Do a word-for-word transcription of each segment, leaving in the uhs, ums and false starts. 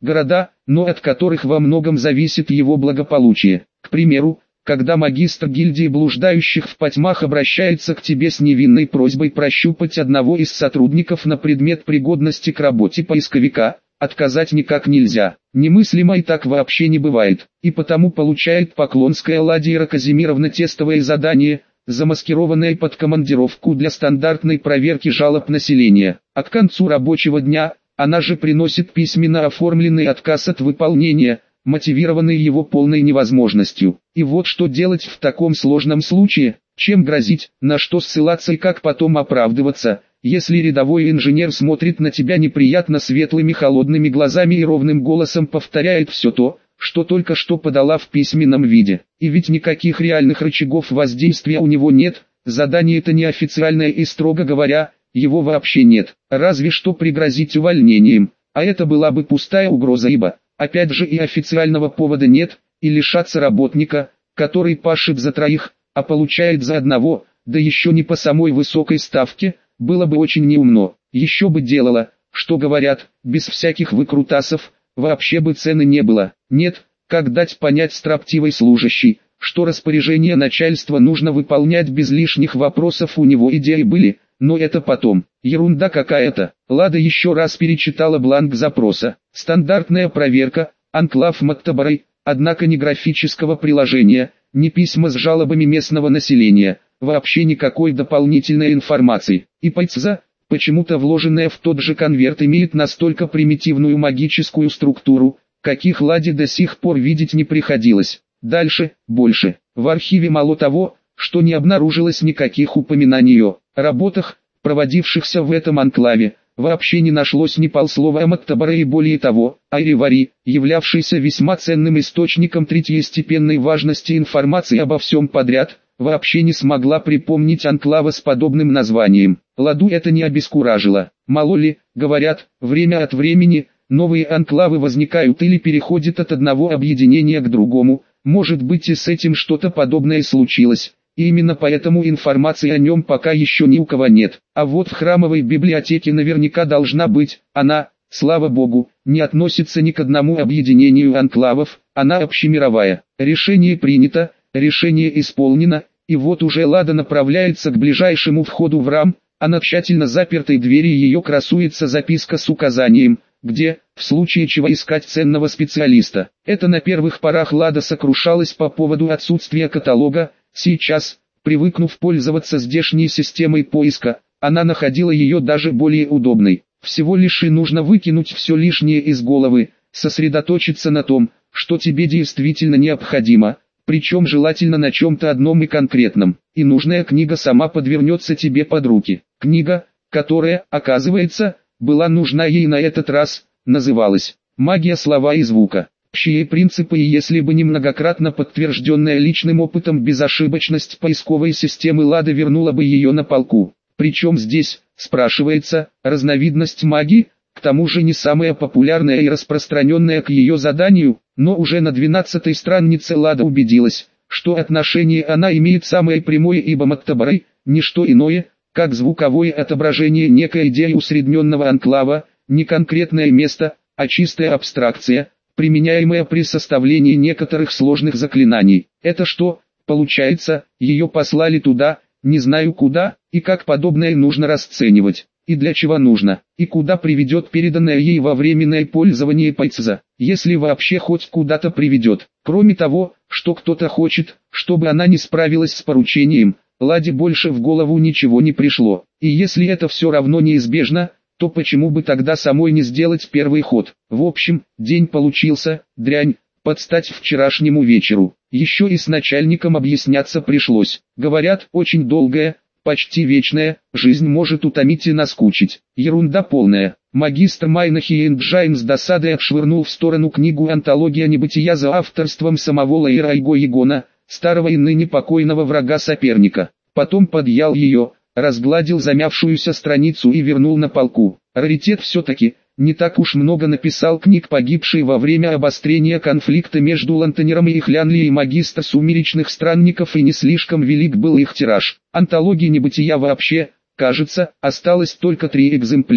города, но от которых во многом зависит его благополучие. К примеру, когда магистр гильдии блуждающих в потьмах обращается к тебе с невинной просьбой прощупать одного из сотрудников на предмет пригодности к работе поисковика, отказать никак нельзя. Немыслимо и так вообще не бывает. И потому получает Поклонская Ладья Казимировна тестовое задание, замаскированное под командировку для стандартной проверки жалоб населения. А к концу рабочего дня, она же приносит письменно оформленный отказ от выполнения, мотивированный его полной невозможностью. И вот что делать в таком сложном случае, чем грозить, на что ссылаться и как потом оправдываться, если рядовой инженер смотрит на тебя неприятно светлыми холодными глазами и ровным голосом повторяет все то, что только что подала в письменном виде. И ведь никаких реальных рычагов воздействия у него нет, задание это неофициальное и, строго говоря, его вообще нет, разве что пригрозить увольнением, а это была бы пустая угроза, ибо, опять же, и официального повода нет, и лишаться работника, который пашет за троих, а получает за одного, да еще не по самой высокой ставке, было бы очень неумно. Еще бы делало, что говорят, без всяких выкрутасов, вообще бы цены не было. Нет, как дать понять строптивой служащей, что распоряжение начальства нужно выполнять без лишних вопросов, у него идеи были, но это потом. Ерунда какая-то. Лада еще раз перечитала бланк запроса. Стандартная проверка, анклав Мактабарай, однако ни графического приложения, ни письма с жалобами местного населения, вообще никакой дополнительной информации. И пайцза, почему-то вложенная в тот же конверт, имеет настолько примитивную магическую структуру, каких Ладе до сих пор видеть не приходилось. Дальше, больше. В архиве мало того, что не обнаружилось никаких упоминаний о работах, проводившихся в этом анклаве, вообще не нашлось ни полслова о Мактабаре и более того, Айривари, являвшийся весьма ценным источником третьестепенной важности информации обо всем подряд, вообще не смогла припомнить анклава с подобным названием. Ладу это не обескуражило. Мало ли, говорят, время от времени, новые анклавы возникают или переходят от одного объединения к другому, может быть и с этим что-то подобное случилось. И именно поэтому информации о нем пока еще ни у кого нет. А вот в храмовой библиотеке наверняка должна быть. Она, слава богу, не относится ни к одному объединению анклавов, она общемировая. Решение принято, решение исполнено, и вот уже Лада направляется к ближайшему входу в храм, а на тщательно запертой двери ее красуется записка с указанием, где, в случае чего, искать ценного специалиста. Это на первых порах Лада сокрушалась по поводу отсутствия каталога. Сейчас, привыкнув пользоваться здешней системой поиска, она находила ее даже более удобной. Всего лишь и нужно выкинуть все лишнее из головы, сосредоточиться на том, что тебе действительно необходимо, причем желательно на чем-то одном и конкретном, и нужная книга сама подвернется тебе под руки. Книга, которая, оказывается, была нужна ей на этот раз, называлась «Магия слова и звука». Общие принципы, и если бы не многократно подтвержденная личным опытом безошибочность поисковой системы, Лада вернула бы ее на полку. Причем здесь, спрашивается, разновидность магии, к тому же не самая популярная и распространенная к ее заданию, но уже на двенадцатой странице Лада убедилась, что отношение она имеет самое прямое, ибо Мактабарай – не что иное, как звуковое отображение некой идеи усредненного анклава, не конкретное место, а чистая абстракция, применяемая при составлении некоторых сложных заклинаний. Это что, получается, ее послали туда, не знаю куда, и как подобное нужно расценивать, и для чего нужно, и куда приведет переданное ей во временное пользование пайцза, если вообще хоть куда-то приведет. Кроме того, что кто-то хочет, чтобы она не справилась с поручением, Ладе больше в голову ничего не пришло. И если это все равно неизбежно, то почему бы тогда самой не сделать первый ход? В общем, день получился, дрянь, под стать вчерашнему вечеру. Еще и с начальником объясняться пришлось. Говорят, очень долгая, почти вечная, жизнь может утомить и наскучить. Ерунда полная. Магистр Майнахи Энджайн с досадой отшвырнул в сторону книгу «Антология небытия» за авторством самого Лаирайго Егона, старого и ныне покойного врага соперника. Потом подъял ее, разгладил замявшуюся страницу и вернул на полку. Раритет все-таки, не так уж много написал книг погибший во время обострения конфликта между Лантенером и Хлянли и магистр сумеречных странников, и не слишком велик был их тираж. Антологии небытия вообще, кажется, осталось только три экземпляра.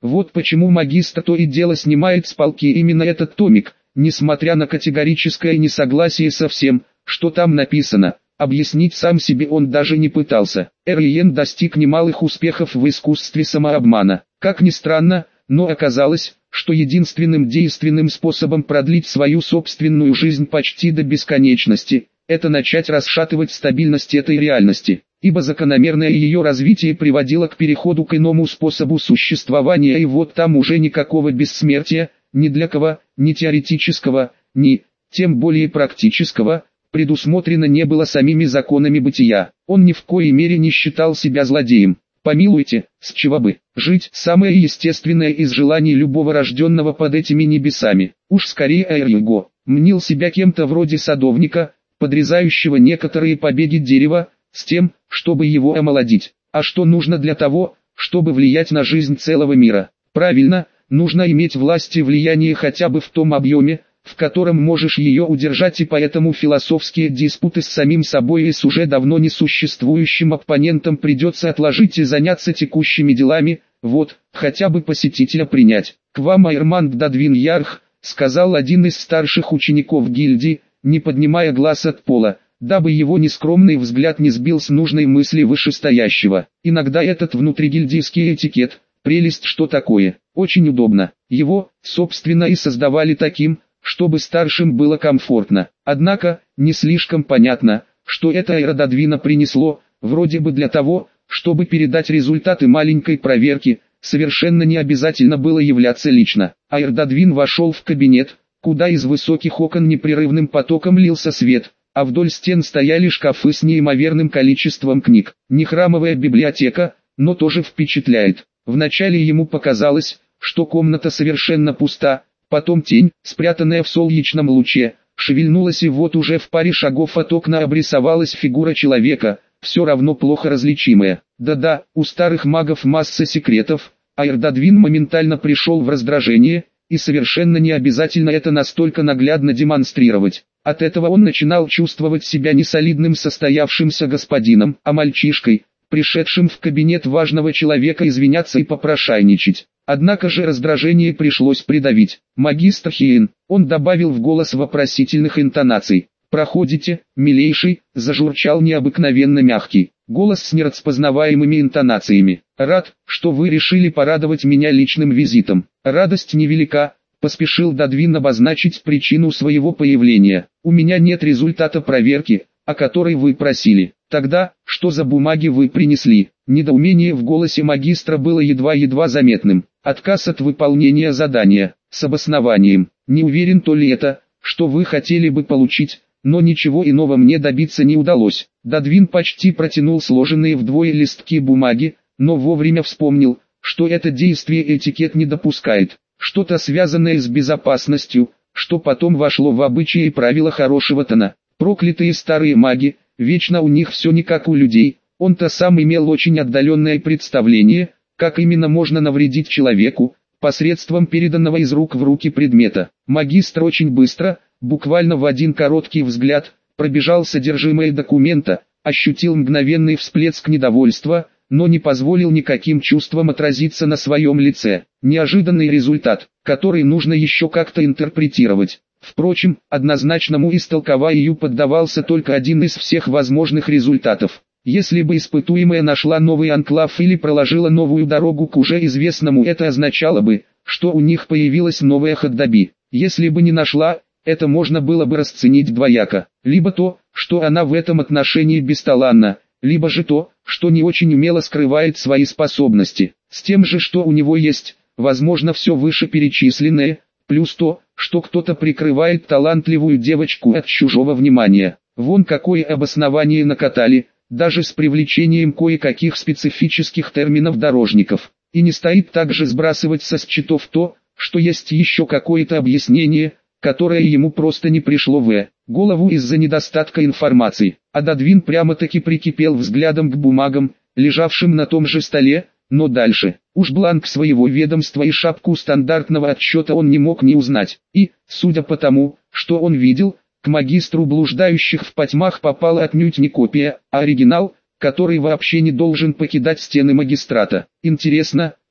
Вот почему магистр то и дело снимает с полки именно этот томик, несмотря на категорическое несогласие со всем, что там написано. Объяснить сам себе он даже не пытался. Эр-Иен достиг немалых успехов в искусстве самообмана. Как ни странно, но оказалось, что единственным действенным способом продлить свою собственную жизнь почти до бесконечности, это начать расшатывать стабильность этой реальности, ибо закономерное ее развитие приводило к переходу к иному способу существования, и вот там уже никакого бессмертия, ни для кого, ни теоретического, ни, тем более практического, предусмотрено не было самими законами бытия. Он ни в коей мере не считал себя злодеем. Помилуйте, с чего бы жить, самое естественное из желаний любого рожденного под этими небесами. Уж скорее Эр-Юго мнил себя кем-то вроде садовника, подрезающего некоторые побеги дерева, с тем, чтобы его омолодить. А что нужно для того, чтобы влиять на жизнь целого мира? Правильно, нужно иметь власть и влияние хотя бы в том объеме, в котором можешь ее удержать, и поэтому философские диспуты с самим собой и с уже давно несуществующим оппонентом придется отложить и заняться текущими делами. Вот, хотя бы посетителя принять. «К вам Айрманд Дадвин Ярх», — сказал один из старших учеников гильдии, не поднимая глаз от пола, дабы его нескромный взгляд не сбил с нужной мысли вышестоящего. Иногда этот внутригильдийский этикет, прелесть что такое, очень удобно. Его, собственно, и создавали таким, чтобы старшим было комфортно. Однако, не слишком понятно, что это Айрдадвина принесло, вроде бы для того, чтобы передать результаты маленькой проверки, совершенно не обязательно было являться лично. Айрдадвин вошел в кабинет, куда из высоких окон непрерывным потоком лился свет, а вдоль стен стояли шкафы с неимоверным количеством книг. Не храмовая библиотека, но тоже впечатляет. Вначале ему показалось, что комната совершенно пуста. Потом тень, спрятанная в солнечном луче, шевельнулась, и вот уже в паре шагов от окна обрисовалась фигура человека, все равно плохо различимая. Да-да, у старых магов масса секретов. Айрдадвин моментально пришел в раздражение, и совершенно не обязательно это настолько наглядно демонстрировать. От этого он начинал чувствовать себя не солидным состоявшимся господином, а мальчишкой, пришедшим в кабинет важного человека извиняться и попрошайничать. Однако же раздражение пришлось придавить. «Магистр Хиен», он добавил в голос вопросительных интонаций. «Проходите, милейший», зажурчал необыкновенно мягкий голос с нераспознаваемыми интонациями. «Рад, что вы решили порадовать меня личным визитом. Радость невелика», поспешил Дадвин обозначить причину своего появления. «У меня нет результата проверки, о которой вы просили». «Тогда, что за бумаги вы принесли?» Недоумение в голосе магистра было едва-едва заметным. «Отказ от выполнения задания, с обоснованием. Не уверен, то ли это, что вы хотели бы получить, но ничего иного мне добиться не удалось». Дадвин почти протянул сложенные вдвое листки бумаги, но вовремя вспомнил, что это действие этикет не допускает. Что-то связанное с безопасностью, что потом вошло в обычаи и правила хорошего тона. Проклятые старые маги, вечно у них все не как у людей. Он-то сам имел очень отдаленное представление, как именно можно навредить человеку, посредством переданного из рук в руки предмета. Магистр очень быстро, буквально в один короткий взгляд, пробежал содержимое документа, ощутил мгновенный всплеск недовольства, но не позволил никаким чувствам отразиться на своем лице. Неожиданный результат, который нужно еще как-то интерпретировать. Впрочем, однозначному истолкованию поддавался только один из всех возможных результатов. Если бы испытуемая нашла новый анклав или проложила новую дорогу к уже известному, это означало бы, что у них появилась новая Ходдаби. Если бы не нашла, это можно было бы расценить двояко. Либо то, что она в этом отношении бесталанна, либо же то, что не очень умело скрывает свои способности. С тем же, что у него есть, возможно, все вышеперечисленное, плюс то, что кто-то прикрывает талантливую девочку от чужого внимания. Вон какое обоснование накатали, даже с привлечением кое-каких специфических терминов дорожников. И не стоит также сбрасывать со счетов то, что есть еще какое-то объяснение, которое ему просто не пришло в голову из-за недостатка информации. А Дадвин прямо-таки прикипел взглядом к бумагам, лежавшим на том же столе, но дальше. Уж бланк своего ведомства и шапку стандартного отчета он не мог не узнать. И, судя по тому, что он видел, к магистру блуждающих в потьмах попала отнюдь не копия, а оригинал, который вообще не должен покидать стены магистрата. Интересно,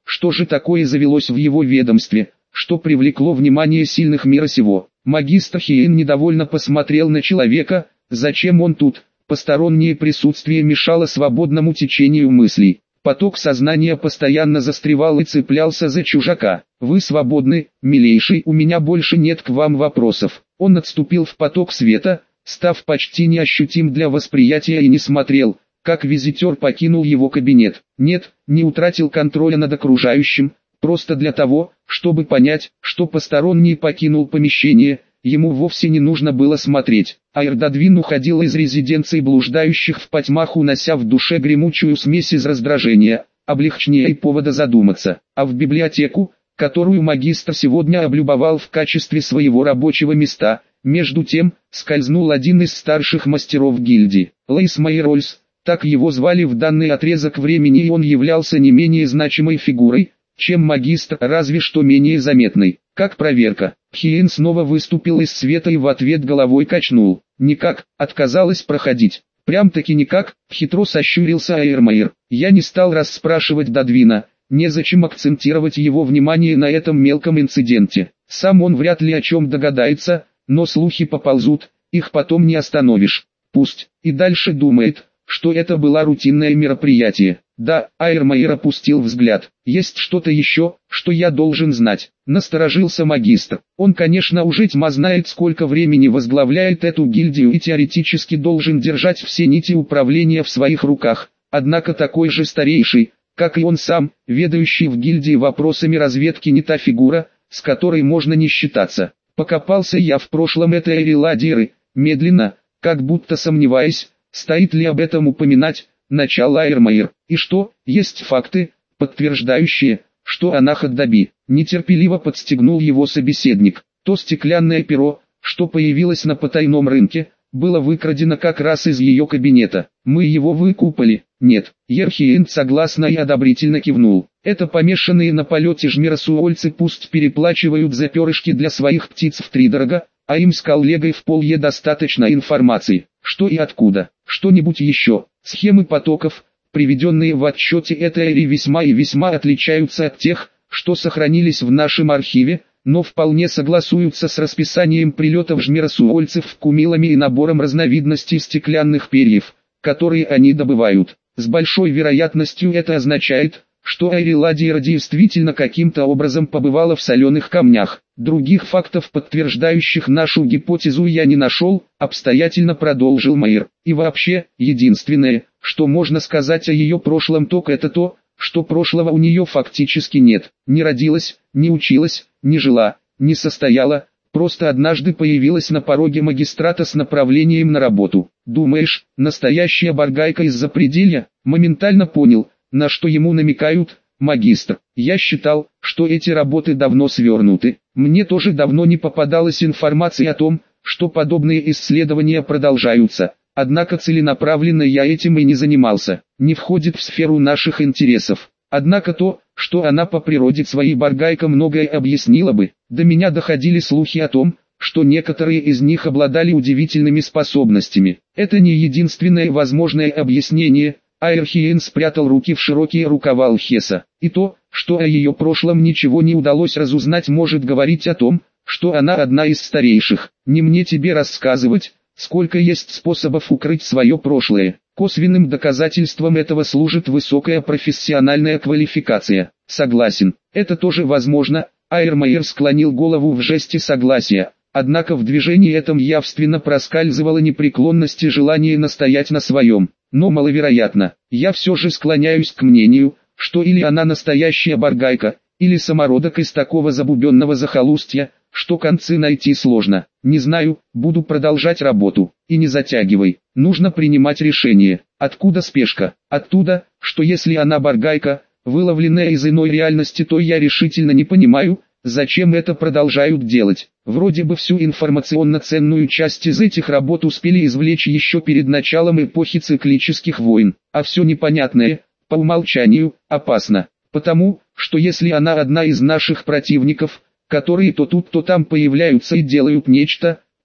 что же такое завелось в его ведомстве, что привлекло внимание сильных мира сего. Магистр Хиен недовольно посмотрел на человека, зачем он тут, постороннее присутствие мешало свободному течению мыслей. Поток сознания постоянно застревал и цеплялся за чужака. «Вы свободны, милейший, у меня больше нет к вам вопросов». Он отступил в поток света, став почти неощутим для восприятия, и не смотрел, как визитер покинул его кабинет. Нет, не утратил контроля над окружающим, просто для того, чтобы понять, что посторонний покинул помещение, ему вовсе не нужно было смотреть. Айрдадвин уходил из резиденции блуждающих в потьмах, унося в душе гремучую смесь из раздражения, облегчения и повода задуматься. А в библиотеку, которую магистр сегодня облюбовал в качестве своего рабочего места, между тем, скользнул один из старших мастеров гильдии. Лейс Майрольс, так его звали в данный отрезок времени, и он являлся не менее значимой фигурой, чем магистр, разве что менее заметной. Как проверка. Хиен снова выступил из света и в ответ головой качнул. Никак, отказалась проходить. Прям-таки никак, хитро сощурился Айрмайер. Я не стал расспрашивать Дадвина, незачем акцентировать его внимание на этом мелком инциденте. Сам он вряд ли о чем догадается, но слухи поползут, их потом не остановишь. Пусть и дальше думает, что это было рутинное мероприятие. Да, Айрмайер опустил взгляд. Есть что-то еще, что я должен знать. Насторожился магистр. Он, конечно, уже тьма знает, сколько времени возглавляет эту гильдию и теоретически должен держать все нити управления в своих руках. Однако такой же старейший, как и он сам, ведающий в гильдии вопросами разведки, не та фигура, с которой можно не считаться. Покопался я в прошлом этой Эриладиры, медленно, как будто сомневаясь, стоит ли об этом упоминать, начал Айрмайер. И что, есть факты, подтверждающие, что она Хаддаби. Нетерпеливо подстегнул его собеседник. То стеклянное перо, что появилось на потайном рынке, было выкрадено как раз из ее кабинета. Мы его выкупали. Нет. Ерхиент согласно и одобрительно кивнул. Это помешанные на полете жмиросуольцы пусть переплачивают за перышки для своих птиц втридорога, а им с коллегой в поле достаточно информации. Что и откуда. Что-нибудь еще. Схемы потоков, приведенные в отчете этой эри, весьма и весьма отличаются от тех, что сохранились в нашем архиве, но вполне согласуются с расписанием прилетов жмиросуольцев кумилами и набором разновидностей стеклянных перьев, которые они добывают. С большой вероятностью это означает, что Айриладира действительно каким-то образом побывала в соленых камнях. Других фактов, подтверждающих нашу гипотезу, я не нашел, обстоятельно продолжил Майер. И вообще, единственное, что можно сказать о ее прошлом, так это то, что прошлого у нее фактически нет. Не родилась, не училась, не жила, не состояла, просто однажды появилась на пороге магистрата с направлением на работу. Думаешь, настоящая баргайка из Запределья? Моментально понял, на что ему намекают. Магистр, я считал, что эти работы давно свернуты. Мне тоже давно не попадалась информация о том, что подобные исследования продолжаются. Однако целенаправленно я этим и не занимался. Не входит в сферу наших интересов. Однако то, что она по природе своей баргайка, многое объяснило бы. До меня доходили слухи о том, что некоторые из них обладали удивительными способностями. Это не единственное возможное объяснение. Айрхиен спрятал руки в широкие рукава Алхеса. И то, что о ее прошлом ничего не удалось разузнать, может говорить о том, что она одна из старейших. Не мне тебе рассказывать, сколько есть способов укрыть свое прошлое. Косвенным доказательством этого служит высокая профессиональная квалификация. Согласен, это тоже возможно. Айрмайер склонил голову в жесте согласия. Однако в движении этом явственно проскальзывала непреклонность и желание настоять на своем. Но маловероятно. Я все же склоняюсь к мнению, что или она настоящая баргайка, или самородок из такого забубенного захолустья, что концы найти сложно. Не знаю, буду продолжать работу. И не затягивай. Нужно принимать решение. Откуда спешка? Оттуда, что если она баргайка, выловленная из иной реальности, то я решительно не понимаю, зачем это продолжают делать. Вроде бы всю информационно ценную часть из этих работ успели извлечь еще перед началом эпохи циклических войн. А все непонятное, по умолчанию, опасно. Потому, что если она одна из наших противников, которые то тут, то там появляются и делают нечто,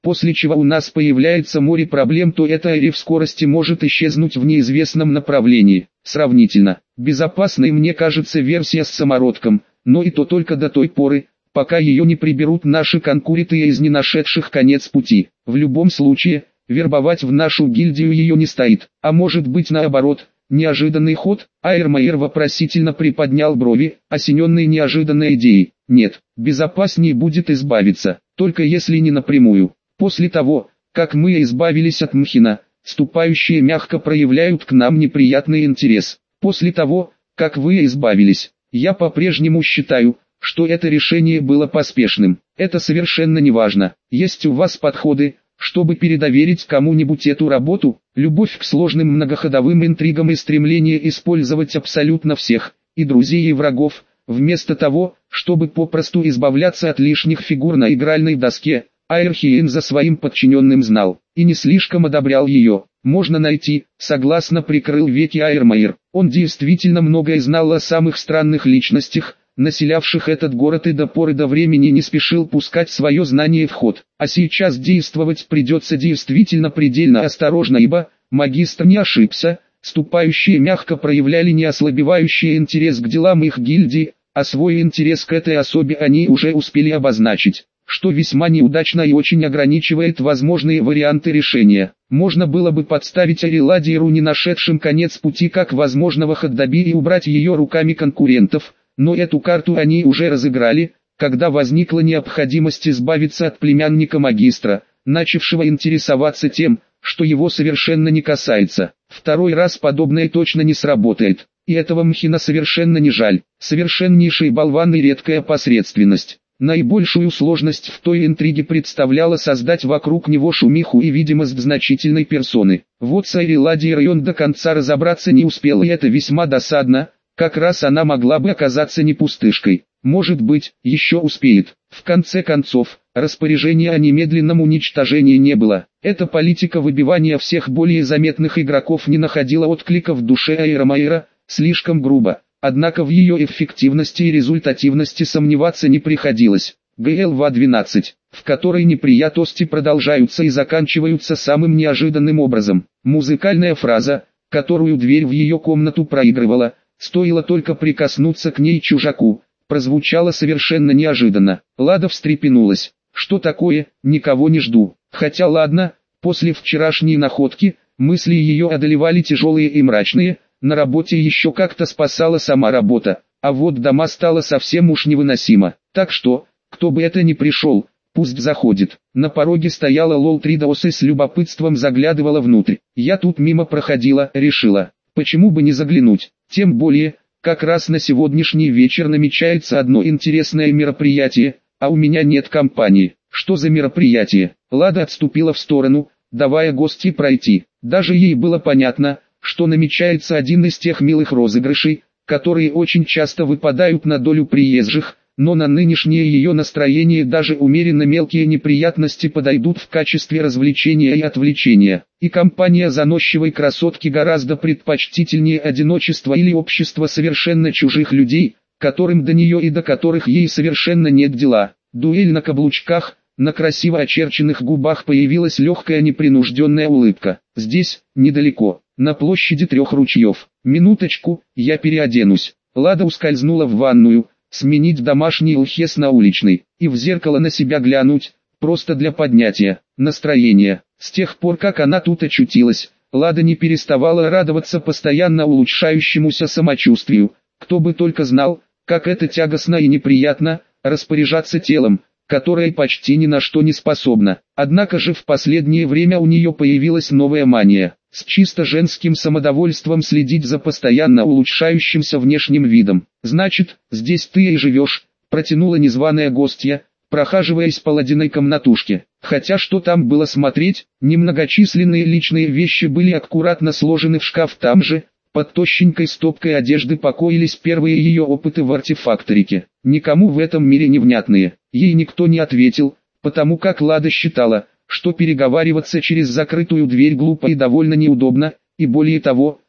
после чего у нас появляется море проблем, то эта Айри в скорости может исчезнуть в неизвестном направлении. Сравнительно безопасной мне кажется версия с самородком, но и то только до той поры, пока ее не приберут наши конкуренты из не нашедших конец пути. В любом случае, вербовать в нашу гильдию ее не стоит, а может быть наоборот. Неожиданный ход. Айрмайер вопросительно приподнял брови, осененный неожиданной идеей. Нет, безопаснее будет избавиться, только если не напрямую. После того, как мы избавились от Мхина, ступающие мягко проявляют к нам неприятный интерес. После того, как вы избавились, я по-прежнему считаю, что это решение было поспешным. Это совершенно не важно. Есть у вас подходы, чтобы передоверить кому-нибудь эту работу? Любовь к сложным многоходовым интригам и стремление использовать абсолютно всех, и друзей и врагов, вместо того, чтобы попросту избавляться от лишних фигур на игральной доске. Айрхиен за своим подчиненным знал, и не слишком одобрял ее. Можно найти, согласно прикрыл веки Айрмайер. Он действительно многое знал о самых странных личностях, населявших этот город, и до поры до времени не спешил пускать свое знание в ход. А сейчас действовать придется действительно предельно осторожно, ибо магистр не ошибся, ступающие мягко проявляли неослабевающий интерес к делам их гильдии, а свой интерес к этой особе они уже успели обозначить, что весьма неудачно и очень ограничивает возможные варианты решения. Можно было бы подставить Ариладиеру, не нашедшим конец пути, как возможного Хаддаби, и убрать ее руками конкурентов, но эту карту они уже разыграли, когда возникла необходимость избавиться от племянника магистра, начавшего интересоваться тем, что его совершенно не касается. Второй раз подобное точно не сработает, и этого Мхина совершенно не жаль. Совершеннейший болван и редкая посредственность. Наибольшую сложность в той интриге представляло создать вокруг него шумиху и видимость значительной персоны. Вот с Айриладиерой он до конца разобраться не успел, и это весьма досадно. Как раз она могла бы оказаться не пустышкой. Может быть, еще успеет. В конце концов, распоряжения о немедленном уничтожении не было. Эта политика выбивания всех более заметных игроков не находила отклика в душе Айрмайера, слишком грубо. Однако в ее эффективности и результативности сомневаться не приходилось. ГЛВ двенадцать, в которой неприятности продолжаются и заканчиваются самым неожиданным образом. Музыкальная фраза, которую дверь в ее комнату проигрывала, стоило только прикоснуться к ней чужаку, прозвучало совершенно неожиданно. Лада встрепенулась. Что такое? Никого не жду. Хотя ладно, после вчерашней находки, мысли ее одолевали тяжелые и мрачные. На работе еще как-то спасала сама работа, а вот дома стало совсем уж невыносимо. Так что, кто бы это ни пришел, пусть заходит. На пороге стояла Лол Тридоус и с любопытством заглядывала внутрь. Я тут мимо проходила, решила, почему бы не заглянуть. Тем более, как раз на сегодняшний вечер намечается одно интересное мероприятие, а у меня нет компании. Что за мероприятие? Лада отступила в сторону, давая гостье пройти. Даже ей было понятно, что намечается один из тех милых розыгрышей, которые очень часто выпадают на долю приезжих, но на нынешнее ее настроение даже умеренно мелкие неприятности подойдут в качестве развлечения и отвлечения. И компания заносчивой красотки гораздо предпочтительнее одиночества или общества совершенно чужих людей, которым до нее и до которых ей совершенно нет дела. Дуэль на каблучках. На красиво очерченных губах появилась легкая непринужденная улыбка. Здесь, недалеко, на площади трех ручьев. Минуточку, я переоденусь. Лада ускользнула в ванную, сменить домашний лхес на уличный, и в зеркало на себя глянуть, просто для поднятия настроения. С тех пор, как она тут очутилась, Лада не переставала радоваться постоянно улучшающемуся самочувствию. Кто бы только знал, как это тягостно и неприятно, распоряжаться телом, которая почти ни на что не способна. Однако же в последнее время у нее появилась новая мания, с чисто женским самодовольством следить за постоянно улучшающимся внешним видом. «Значит, здесь ты и живешь», — протянула незваная гостья, прохаживаясь по ладяной комнатушке. Хотя что там было смотреть, немногочисленные личные вещи были аккуратно сложены в шкаф там же. Под тощенькой стопкой одежды покоились первые ее опыты в артефакторике. Никому в этом мире невнятные. Ей никто не ответил, потому как Лада считала, что переговариваться через закрытую дверь глупо и довольно неудобно, и более того,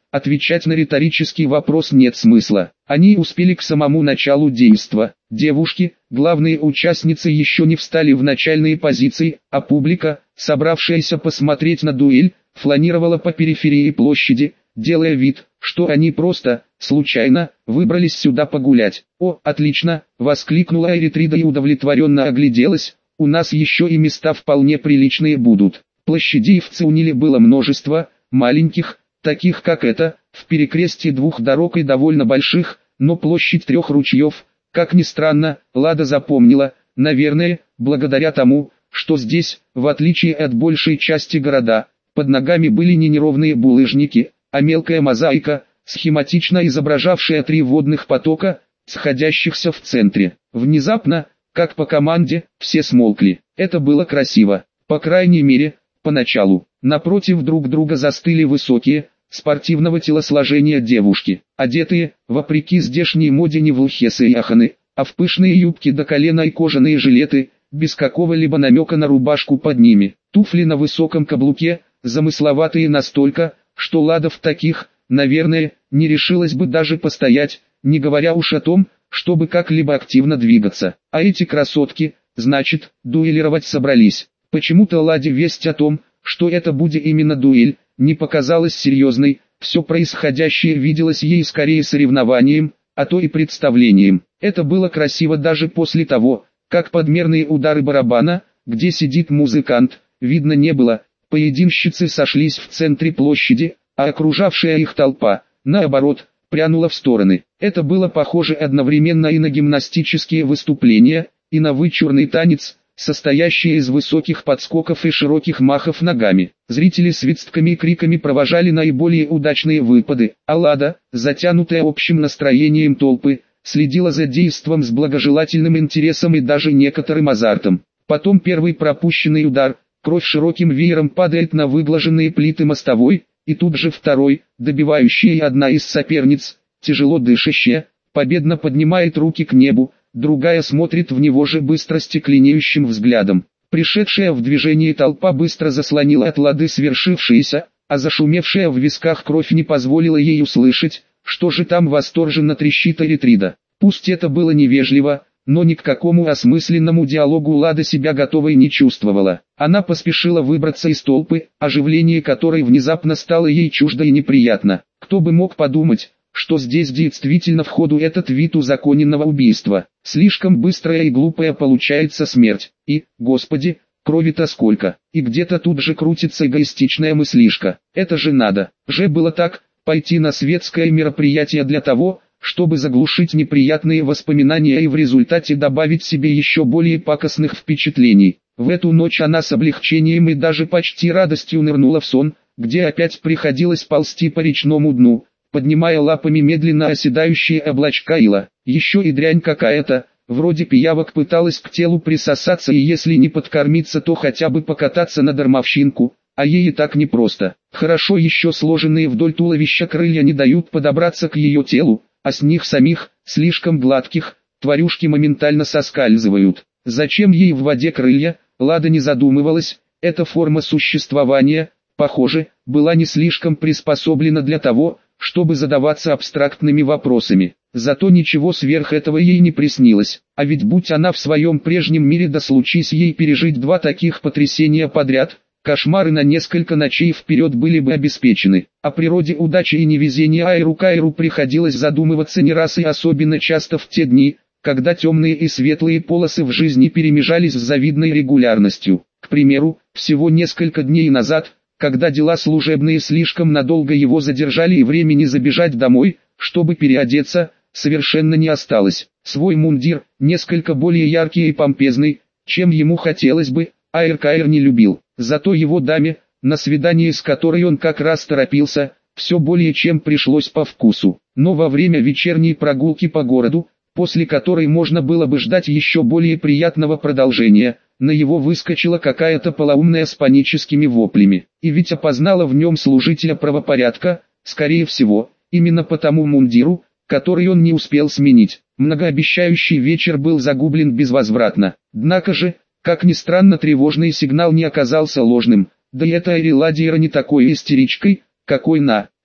отвечать на риторический вопрос нет смысла. Они успели к самому началу действа. Девушки, главные участницы, еще не встали в начальные позиции, а публика, собравшаяся посмотреть на дуэль, фланировала по периферии площади, делая вид, что они просто, случайно, выбрались сюда погулять. «О, отлично!» — воскликнула Эритрида и удовлетворенно огляделась. «У нас еще и места вполне приличные будут». Площадей в Циуниле было множество, маленьких, таких как эта, в перекрестии двух дорог и довольно больших, но площадь трех ручьев, как ни странно, Лада запомнила, наверное, благодаря тому, что здесь, в отличие от большей части города, под ногами были не неровные булыжники, а мелкая мозаика, схематично изображавшая три водных потока, сходящихся в центре. Внезапно, как по команде, все смолкли. Это было красиво, по крайней мере, поначалу. Напротив друг друга застыли высокие, спортивного телосложения девушки, одетые, вопреки здешней моде, не в лхесы и аханы, а в пышные юбки до колена и кожаные жилеты, без какого-либо намека на рубашку под ними. Туфли на высоком каблуке, замысловатые настолько, что Лада в таких, наверное, не решилась бы даже постоять, не говоря уж о том, чтобы как-либо активно двигаться. А эти красотки, значит, дуэлировать собрались. Почему-то Ладе весть о том, что это будет именно дуэль, не показалась серьезной, все происходящее виделось ей скорее соревнованием, а то и представлением. Это было красиво даже после того, как подмерные удары барабана, где сидит музыкант, видно не было. Поединщицы сошлись в центре площади, а окружавшая их толпа, наоборот, прянула в стороны. Это было похоже одновременно и на гимнастические выступления, и на вычурный танец, состоящий из высоких подскоков и широких махов ногами. Зрители свистками и криками провожали наиболее удачные выпады, а Лада, затянутая общим настроением толпы, следила за действом с благожелательным интересом и даже некоторым азартом. Потом первый пропущенный удар, кровь широким веером падает на выглаженные плиты мостовой, и тут же второй, добивающий одна из соперниц, тяжело дышащая, победно поднимает руки к небу, другая смотрит в него же быстро стекленеющим взглядом. Пришедшая в движение толпа быстро заслонила от Лады свершившееся, а зашумевшая в висках кровь не позволила ей услышать, что же там восторженно трещит Эритрида. Пусть это было невежливо, но ни к какому осмысленному диалогу Лада себя готовой не чувствовала. Она поспешила выбраться из толпы, оживление которой внезапно стало ей чуждо и неприятно. Кто бы мог подумать, что здесь действительно в ходу этот вид узаконенного убийства. Слишком быстрая и глупая получается смерть. И, господи, крови-то сколько. И где-то тут же крутится эгоистичная мыслишка. Это же надо. Же было так, пойти на светское мероприятие для того, чтобы заглушить неприятные воспоминания и в результате добавить себе еще более пакостных впечатлений. В эту ночь она с облегчением и даже почти радостью нырнула в сон, где опять приходилось ползти по речному дну, поднимая лапами медленно оседающие облачка ила. Еще и дрянь какая-то, вроде пиявок, пыталась к телу присосаться и если не подкормиться, то хотя бы покататься на дармовщинку, а ей и так непросто. Хорошо еще сложенные вдоль туловища крылья не дают подобраться к ее телу, а с них самих, слишком гладких, тварюшки моментально соскальзывают. Зачем ей в воде крылья, Лада не задумывалась, эта форма существования, похоже, была не слишком приспособлена для того, чтобы задаваться абстрактными вопросами. Зато ничего сверх этого ей не приснилось, а ведь будь она в своем прежнем мире, да случись ей пережить два таких потрясения подряд, кошмары на несколько ночей вперед были бы обеспечены. О природе удачи и невезения Айру Кайру приходилось задумываться не раз и особенно часто в те дни, когда темные и светлые полосы в жизни перемежались с завидной регулярностью. К примеру, всего несколько дней назад, когда дела служебные слишком надолго его задержали и времени забежать домой, чтобы переодеться, совершенно не осталось. Свой мундир, несколько более яркий и помпезный, чем ему хотелось бы, Айр Кайр не любил. Зато его даме, на свидание с которой он как раз торопился, все более чем пришлось по вкусу. Но во время вечерней прогулки по городу, после которой можно было бы ждать еще более приятного продолжения, на его выскочила какая-то полоумная с паническими воплями. И ведь опознала в нем служителя правопорядка, скорее всего, именно по тому мундиру, который он не успел сменить. Многообещающий вечер был загублен безвозвратно. Однако же, как ни странно, тревожный сигнал не оказался ложным, да и эта Айри Ладейра не такой истеричкой, какой на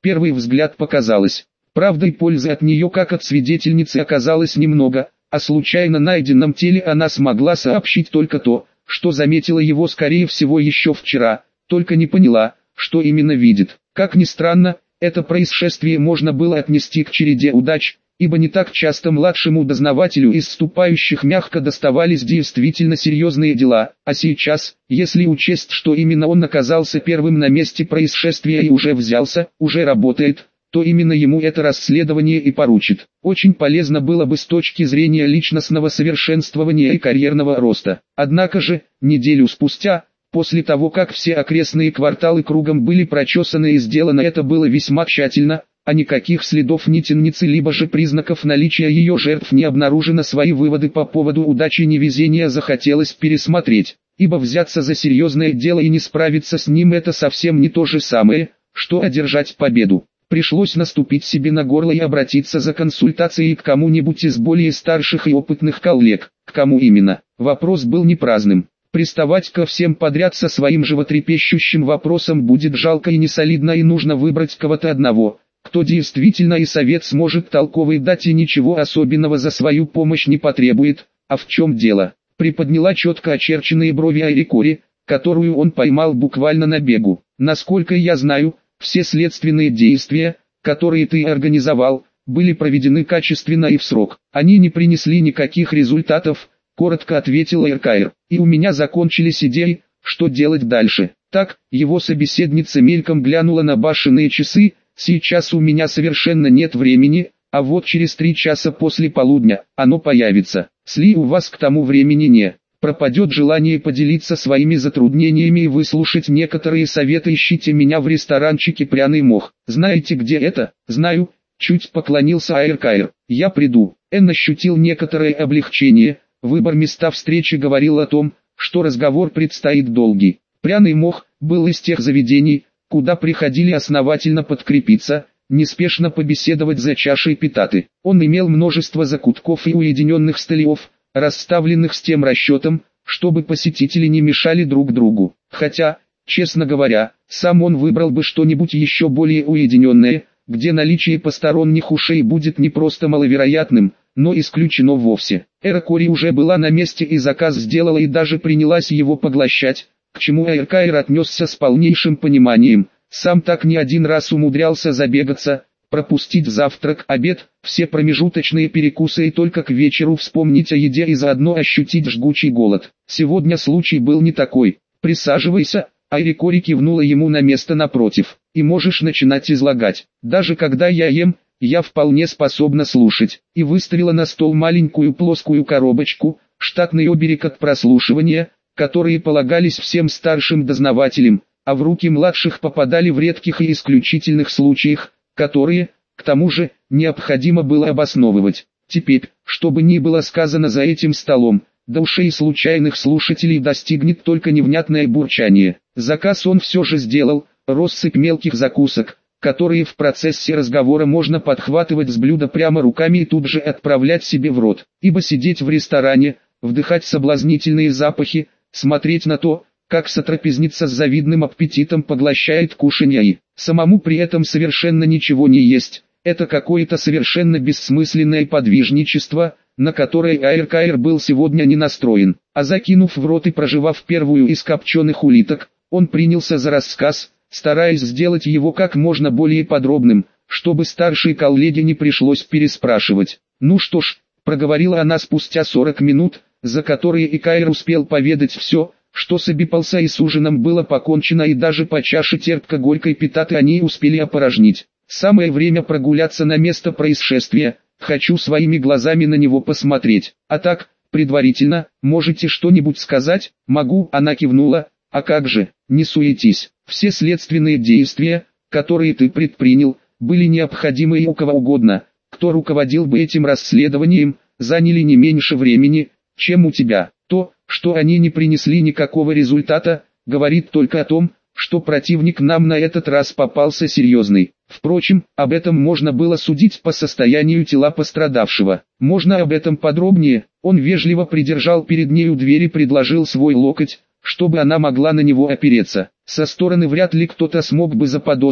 первый взгляд показалось. Правда и пользы от нее как от свидетельницы оказалось немного. О случайно найденном теле она смогла сообщить только то, что заметила его скорее всего еще вчера, только не поняла, что именно видит. Как ни странно, это происшествие можно было отнести к череде удач, ибо не так часто младшему дознавателю из вступающих мягко доставались действительно серьезные дела, а сейчас, если учесть, что именно он оказался первым на месте происшествия и уже взялся, уже работает, то именно ему это расследование и поручит. Очень полезно было бы с точки зрения личностного совершенствования и карьерного роста. Однако же, неделю спустя, после того как все окрестные кварталы кругом были прочесаны и сделано это было весьма тщательно, а никаких следов нитенницы либо же признаков наличия ее жертв не обнаружено, свои выводы по поводу удачи и невезения захотелось пересмотреть, ибо взяться за серьезное дело и не справиться с ним это совсем не то же самое, что одержать победу. Пришлось наступить себе на горло и обратиться за консультацией к кому-нибудь из более старших и опытных коллег. К кому именно? Вопрос был не праздным. Приставать ко всем подряд со своим животрепещущим вопросом будет жалко и несолидно, и нужно выбрать кого-то одного, кто действительно и совет сможет толковый дать и ничего особенного за свою помощь не потребует. А в чем дело? Приподняла четко очерченные брови Айрикори, которую он поймал буквально на бегу. Насколько я знаю, все следственные действия, которые ты организовал, были проведены качественно и в срок. Они не принесли никаких результатов, коротко ответил Айркаир. И у меня закончились идеи, что делать дальше. Так, его собеседница мельком глянула на башенные часы. Сейчас у меня совершенно нет времени, а вот через три часа после полудня оно появится. Сли, у вас к тому времени не пропадет желание поделиться своими затруднениями и выслушать некоторые советы. Ищите меня в ресторанчике «Пряный мох». Знаете, где это? Знаю, чуть поклонился Айркаир. Я приду. Эн ощутил некоторое облегчение. Выбор места встречи говорил о том, что разговор предстоит долгий. «Пряный мох» был из тех заведений, куда приходили основательно подкрепиться, неспешно побеседовать за чашей питаты. Он имел множество закутков и уединенных столов, расставленных с тем расчетом, чтобы посетители не мешали друг другу. Хотя, честно говоря, сам он выбрал бы что-нибудь еще более уединенное, где наличие посторонних ушей будет не просто маловероятным, но исключено вовсе. Айрикори уже была на месте и заказ сделала и даже принялась его поглощать, к чему Айркаир отнесся с полнейшим пониманием. Сам так не один раз умудрялся забегаться, пропустить завтрак, обед, все промежуточные перекусы и только к вечеру вспомнить о еде и заодно ощутить жгучий голод. Сегодня случай был не такой. «Присаживайся», Айрикори кивнула ему на место напротив, «и можешь начинать излагать. Даже когда я ем, я вполне способна слушать». И выставила на стол маленькую плоскую коробочку, штатный оберег от прослушивания, которые полагались всем старшим дознавателям, а в руки младших попадали в редких и исключительных случаях, которые, к тому же, необходимо было обосновывать. Теперь, что бы ни было сказано за этим столом, до ушей случайных слушателей достигнет только невнятное бурчание. Заказ он все же сделал, россыпь мелких закусок, которые в процессе разговора можно подхватывать с блюда прямо руками и тут же отправлять себе в рот, ибо сидеть в ресторане, вдыхать соблазнительные запахи, смотреть на то, как сотрапезница с завидным аппетитом поглощает кушанье и самому при этом совершенно ничего не есть, это какое-то совершенно бессмысленное подвижничество, на которое Айркаир был сегодня не настроен. А закинув в рот и прожевав первую из копченых улиток, он принялся за рассказ, стараясь сделать его как можно более подробным, чтобы старшей коллеге не пришлось переспрашивать. «Ну что ж», — проговорила она спустя сорок минут, за которые Айркаир успел поведать все, что с Эбипалса и с ужином было покончено, и даже по чаше терпко-горькой питаты они успели опорожнить. «Самое время прогуляться на место происшествия, хочу своими глазами на него посмотреть. А так, предварительно, можете что-нибудь сказать?» «Могу», — она кивнула. «А как же, не суетись, все следственные действия, которые ты предпринял, были необходимы и у кого угодно, кто руководил бы этим расследованием, заняли не меньше времени, чем у тебя. То, что они не принесли никакого результата, говорит только о том, что противник нам на этот раз попался серьезный. Впрочем, об этом можно было судить по состоянию тела пострадавшего. Можно об этом подробнее?» Он вежливо придержал перед нею дверь и предложил свой локоть, чтобы она могла на него опереться. Со стороны вряд ли кто-то смог бы заподозрить,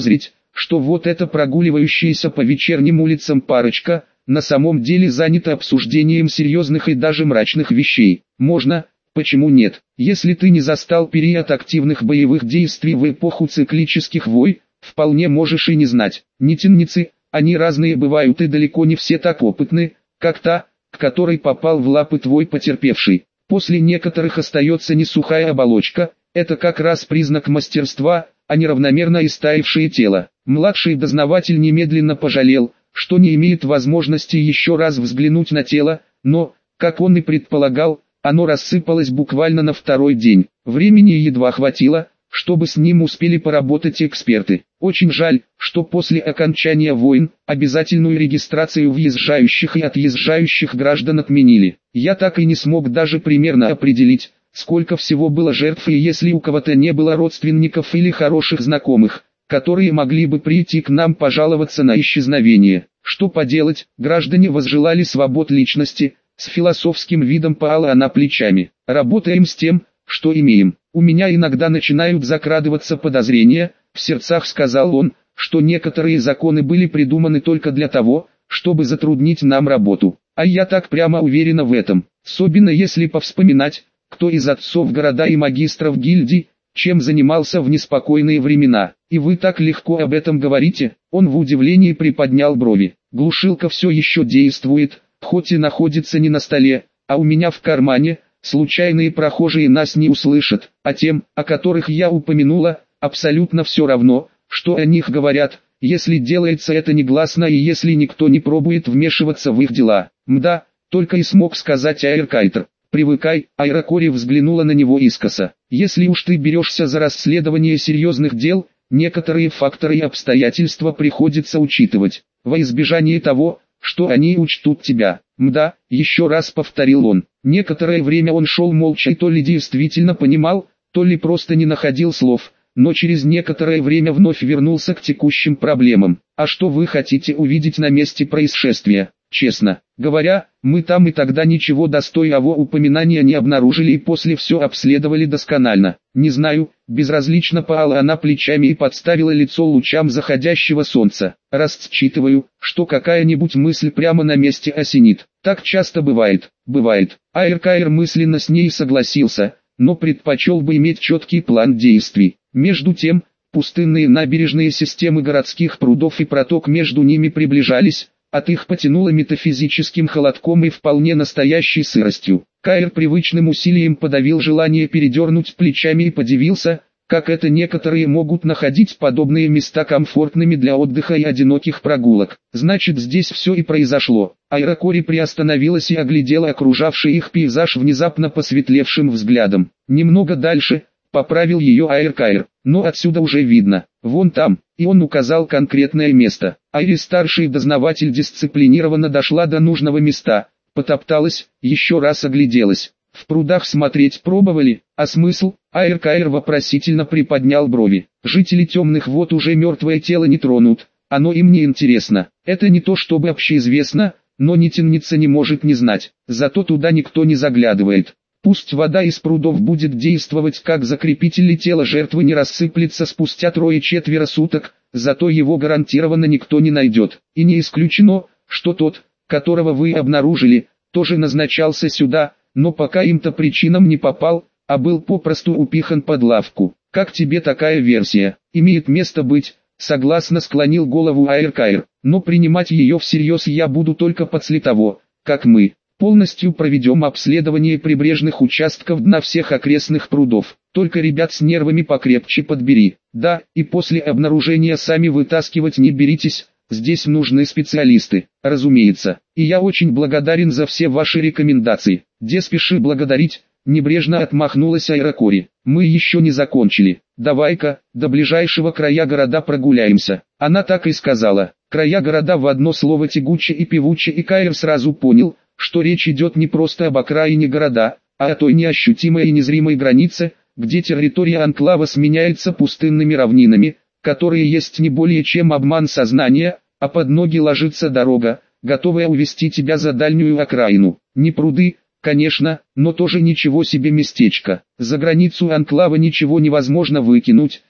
что вот эта прогуливающаяся по вечерним улицам парочка на самом деле занята обсуждением серьезных и даже мрачных вещей. Можно, почему нет? Если ты не застал период активных боевых действий в эпоху циклических войн, вполне можешь и не знать. Нитинницы, они разные бывают и далеко не все так опытны, как та, к которой попал в лапы твой потерпевший. После некоторых остается не сухая оболочка, это как раз признак мастерства, а не равномерно истаившее тело. Младший дознаватель немедленно пожалел, что не имеет возможности еще раз взглянуть на тело, но, как он и предполагал, оно рассыпалось буквально на второй день. Времени едва хватило, чтобы с ним успели поработать эксперты. Очень жаль, что после окончания войн обязательную регистрацию въезжающих и отъезжающих граждан отменили. Я так и не смог даже примерно определить, сколько всего было жертв, и если у кого-то не было родственников или хороших знакомых, которые могли бы прийти к нам пожаловаться на исчезновение. Что поделать, граждане возжелали свобод личности, с философским видом пала она плечами. Работаем с тем, что имеем. У меня иногда начинают закрадываться подозрения, в сердцах сказал он, что некоторые законы были придуманы только для того, чтобы затруднить нам работу. А я так прямо уверена в этом, особенно если повспоминать, кто из отцов города и магистров гильдий, чем занимался в неспокойные времена. И вы так легко об этом говорите? Он в удивлении приподнял брови. Глушилка все еще действует, хоть и находится не на столе, а у меня в кармане. Случайные прохожие нас не услышат, а тем, о которых я упомянула, абсолютно все равно, что о них говорят, если делается это негласно и если никто не пробует вмешиваться в их дела. Мда, только и смог сказать Айркайтер. Привыкай, Айракори взглянула на него искоса. Если уж ты берешься за расследование серьезных дел, некоторые факторы и обстоятельства приходится учитывать, во избежание того, что они учтут тебя. Мда, еще раз повторил он. Некоторое время он шел молча и то ли действительно понимал, то ли просто не находил слов, но через некоторое время вновь вернулся к текущим проблемам. А что вы хотите увидеть на месте происшествия? Честно говоря, мы там и тогда ничего достойного упоминания не обнаружили и после все обследовали досконально. Не знаю, безразлично пала она плечами и подставила лицо лучам заходящего солнца. Расчитываю, что какая-нибудь мысль прямо на месте осенит. Так часто бывает, бывает. Айркайр мысленно с ней согласился, но предпочел бы иметь четкий план действий. Между тем, пустынные набережные системы городских прудов и проток между ними приближались, от их потянуло метафизическим холодком и вполне настоящей сыростью. Кайр привычным усилием подавил желание передернуть плечами и подивился, как это некоторые могут находить подобные места комфортными для отдыха и одиноких прогулок. Значит, здесь все и произошло. Айракори приостановилась и оглядела окружавший их пейзаж внезапно посветлевшим взглядом. Немного дальше, поправил ее Айркайр, но отсюда уже видно, вон там, и он указал конкретное место. Айри, старший дознаватель, дисциплинированно дошла до нужного места, потопталась, еще раз огляделась. В прудах смотреть пробовали, а смысл? Айркайр вопросительно приподнял брови. Жители темных вод уже мертвое тело не тронут, оно им не интересно. Это не то чтобы общеизвестно, но нитинница не может не знать, зато туда никто не заглядывает. Пусть вода из прудов будет действовать как закрепитель и тело жертвы не рассыплется спустя трое-четверо суток, зато его гарантированно никто не найдет. И не исключено, что тот, которого вы обнаружили, тоже назначался сюда, но пока им-то причинам не попал, а был попросту упихан под лавку. Как тебе такая версия? Имеет место быть, согласно склонил голову Айркайр, но принимать ее всерьез я буду только после того, как мы полностью проведем обследование прибрежных участков дна всех окрестных прудов. Только ребят с нервами покрепче подбери. Да, и после обнаружения сами вытаскивать не беритесь, здесь нужны специалисты, разумеется. И я очень благодарен за все ваши рекомендации. Де спеши благодарить, небрежно отмахнулась Айракори. Мы еще не закончили. Давай-ка, до ближайшего края города прогуляемся. Она так и сказала. Края города в одно слово тягуче и певуче, и Кайр сразу понял, что речь идет не просто об окраине города, а о той неощутимой и незримой границе, где территория анклава сменяется пустынными равнинами, которые есть не более чем обман сознания, а под ноги ложится дорога, готовая увести тебя за дальнюю окраину. Не пруды, конечно, но тоже ничего себе местечко. За границу анклава ничего невозможно выкинуть,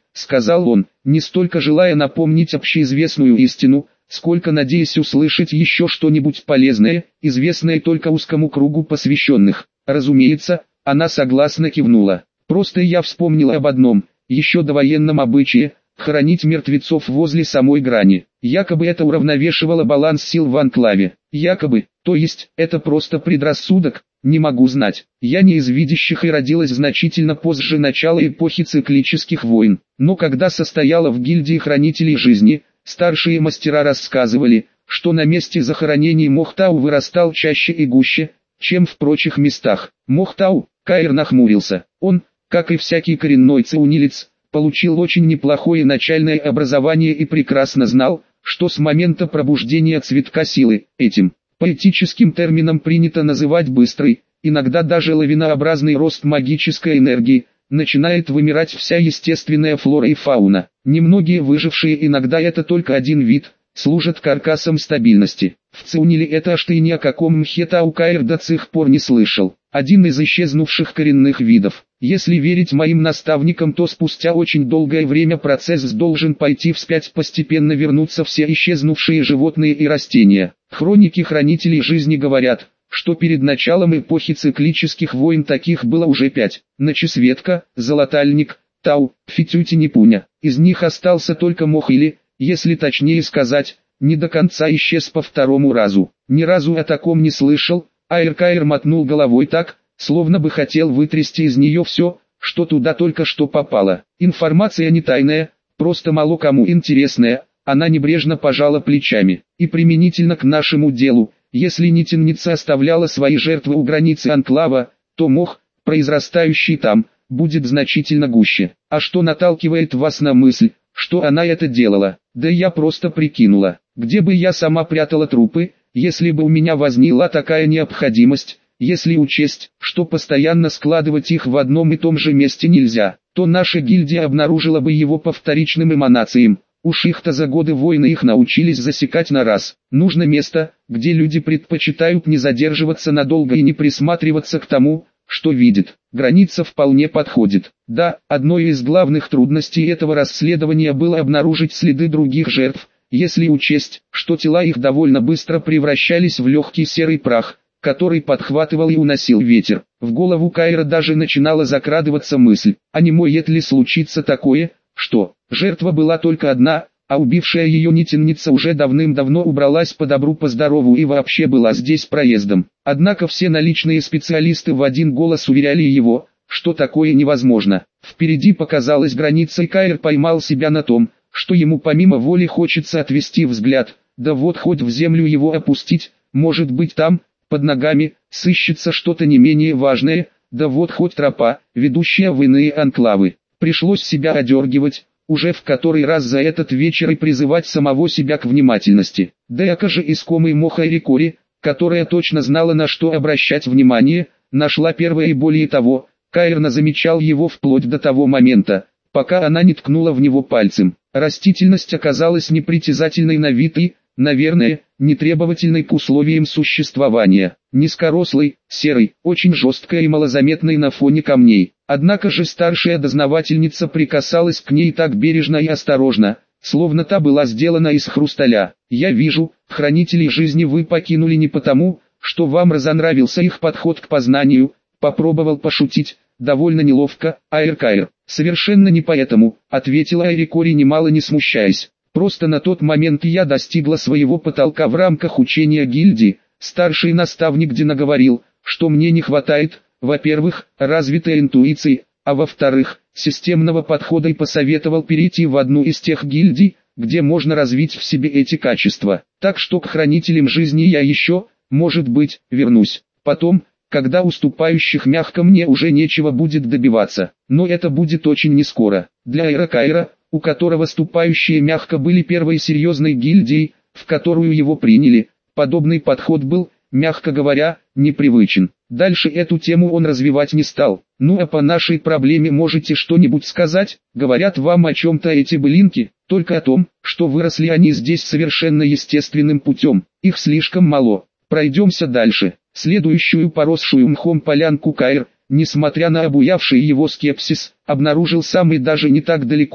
сказал он, не столько желая напомнить общеизвестную истину, сколько надеясь услышать еще что-нибудь полезное, известное только узкому кругу посвященных. Разумеется, она согласно кивнула. Просто я вспомнила об одном, еще довоенном обычае, хоронить мертвецов возле самой грани. Якобы это уравновешивало баланс сил в анклаве. Якобы, то есть, это просто предрассудок, не могу знать. Я не из видящих и родилась значительно позже начала эпохи циклических войн. Но когда состояла в гильдии хранителей жизни, старшие мастера рассказывали, что на месте захоронений Мохтау вырастал чаще и гуще, чем в прочих местах. Мохтау, Каир нахмурился. Он, как и всякий коренной циунилец, получил очень неплохое начальное образование и прекрасно знал, что с момента пробуждения цветка силы, этим поэтическим термином принято называть быстрый, иногда даже лавинообразный рост магической энергии, начинает вымирать вся естественная флора и фауна. Немногие выжившие, иногда это только один вид, служат каркасом стабильности. В Циуниле это аж ты ни о каком Мхетау Каир до сих пор не слышал. Один из исчезнувших коренных видов. Если верить моим наставникам, то спустя очень долгое время процесс должен пойти вспять, постепенно вернуться все исчезнувшие животные и растения. Хроники хранителей жизни говорят, что перед началом эпохи циклических войн таких было уже пять. Ночесветка, Золотальник, Тау, Фитютинипуня. Из них остался только Мох или, если точнее сказать, не до конца исчез по второму разу. Ни разу о таком не слышал. Айр-Каир мотнул головой так, словно бы хотел вытрясти из нее все, что туда только что попало. Информация не тайная, просто мало кому интересная. Она небрежно пожала плечами. И применительно к нашему делу, если нитинница оставляла свои жертвы у границы анклава, то мох, произрастающий там, будет значительно гуще. А что наталкивает вас на мысль, что она это делала? Да я просто прикинула, где бы я сама прятала трупы, если бы у меня возникла такая необходимость. Если учесть, что постоянно складывать их в одном и том же месте нельзя, то наша гильдия обнаружила бы его по вторичным эманациям. Уж их-то за годы войны их научились засекать на раз. Нужно место, где люди предпочитают не задерживаться надолго и не присматриваться к тому, что видят. Граница вполне подходит. Да, одной из главных трудностей этого расследования было обнаружить следы других жертв, если учесть, что тела их довольно быстро превращались в легкий серый прах, который подхватывал и уносил ветер. В голову Каира даже начинала закрадываться мысль, а не может ли случиться такое, что жертва была только одна, а убившая ее нитинница уже давным-давно убралась по добру по здорову и вообще была здесь проездом. Однако все наличные специалисты в один голос уверяли его, что такое невозможно. Впереди показалась граница, и Каир поймал себя на том, что ему помимо воли хочется отвести взгляд, да вот хоть в землю его опустить, может быть там, под ногами, сыщется что-то не менее важное, да вот хоть тропа, ведущая в иные анклавы. Пришлось себя одергивать, уже в который раз за этот вечер и призывать самого себя к внимательности. Дека же искомый Моха Рикори, которая точно знала, на что обращать внимание, нашла первое, и более того, Каирна замечал его вплоть до того момента, пока она не ткнула в него пальцем. Растительность оказалась непритязательной на вид и, наверное, нетребовательной к условиям существования. Низкорослый, серый, очень жесткой и малозаметной на фоне камней. Однако же старшая дознавательница прикасалась к ней так бережно и осторожно, словно та была сделана из хрусталя. «Я вижу, хранителей жизни вы покинули не потому, что вам разонравился их подход к познанию», попробовал пошутить, довольно неловко, Айр-Каир. «Совершенно не поэтому», ответила Айрикори, немало не смущаясь. «Просто на тот момент я достигла своего потолка в рамках учения гильдии. Старший наставник Дина говорил, что мне не хватает, во-первых, развитой интуиции, а во-вторых, системного подхода, и посоветовал перейти в одну из тех гильдий, где можно развить в себе эти качества. Так что к хранителям жизни я еще, может быть, вернусь. Потом, когда уступающих мягко мне уже нечего будет добиваться. Но это будет очень нескоро. Для Айра-Каира, у которого ступающие мягко были первой серьезной гильдией, в которую его приняли, подобный подход был, мягко говоря, непривычен. Дальше эту тему он развивать не стал. «Ну а по нашей проблеме можете что-нибудь сказать? Говорят вам о чем-то эти былинки, только о том, что выросли они здесь совершенно естественным путем. Их слишком мало. Пройдемся дальше». Следующую поросшую мхом полянку Каир, несмотря на обуявший его скепсис, обнаружил сам и даже не так далеко,